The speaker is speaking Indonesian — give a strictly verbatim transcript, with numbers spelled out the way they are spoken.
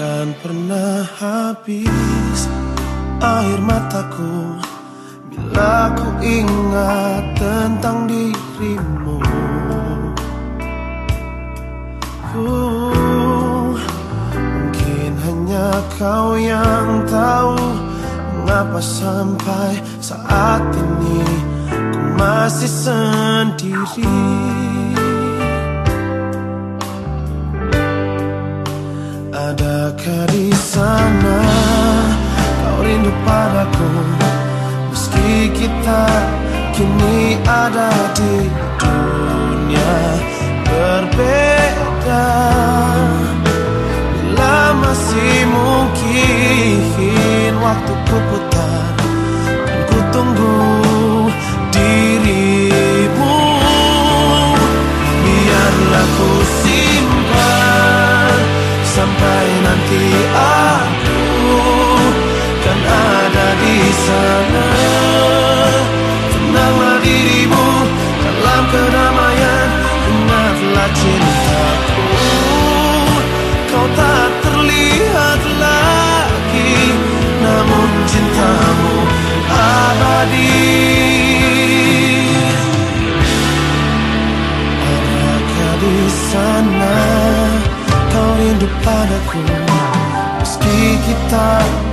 Takkan pernah habis air mataku bila ku ingat tentang dirimu. uh, Mungkin hanya kau yang tahu mengapa sampai saat ini ku masih sendiri. Adakah di sana kau rindu padaku, meski kita kini ada di dunia berbeda? Bila masih mungkin waktuku putar, kan ku tunggu dirimu. Biarlah ku simpan sampai nanti aku kan ada di sana. Tenanglah dirimu dalam kedamaian, ingatlah cintaku. Kau tak terlihat lagi, namun cintamu abadi. Adakah di sana kau rindu padaku, meski kita